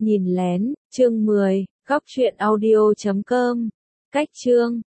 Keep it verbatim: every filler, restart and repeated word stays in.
Nhìn lén, chương mười, góc truyện audio chấm com. Cách chương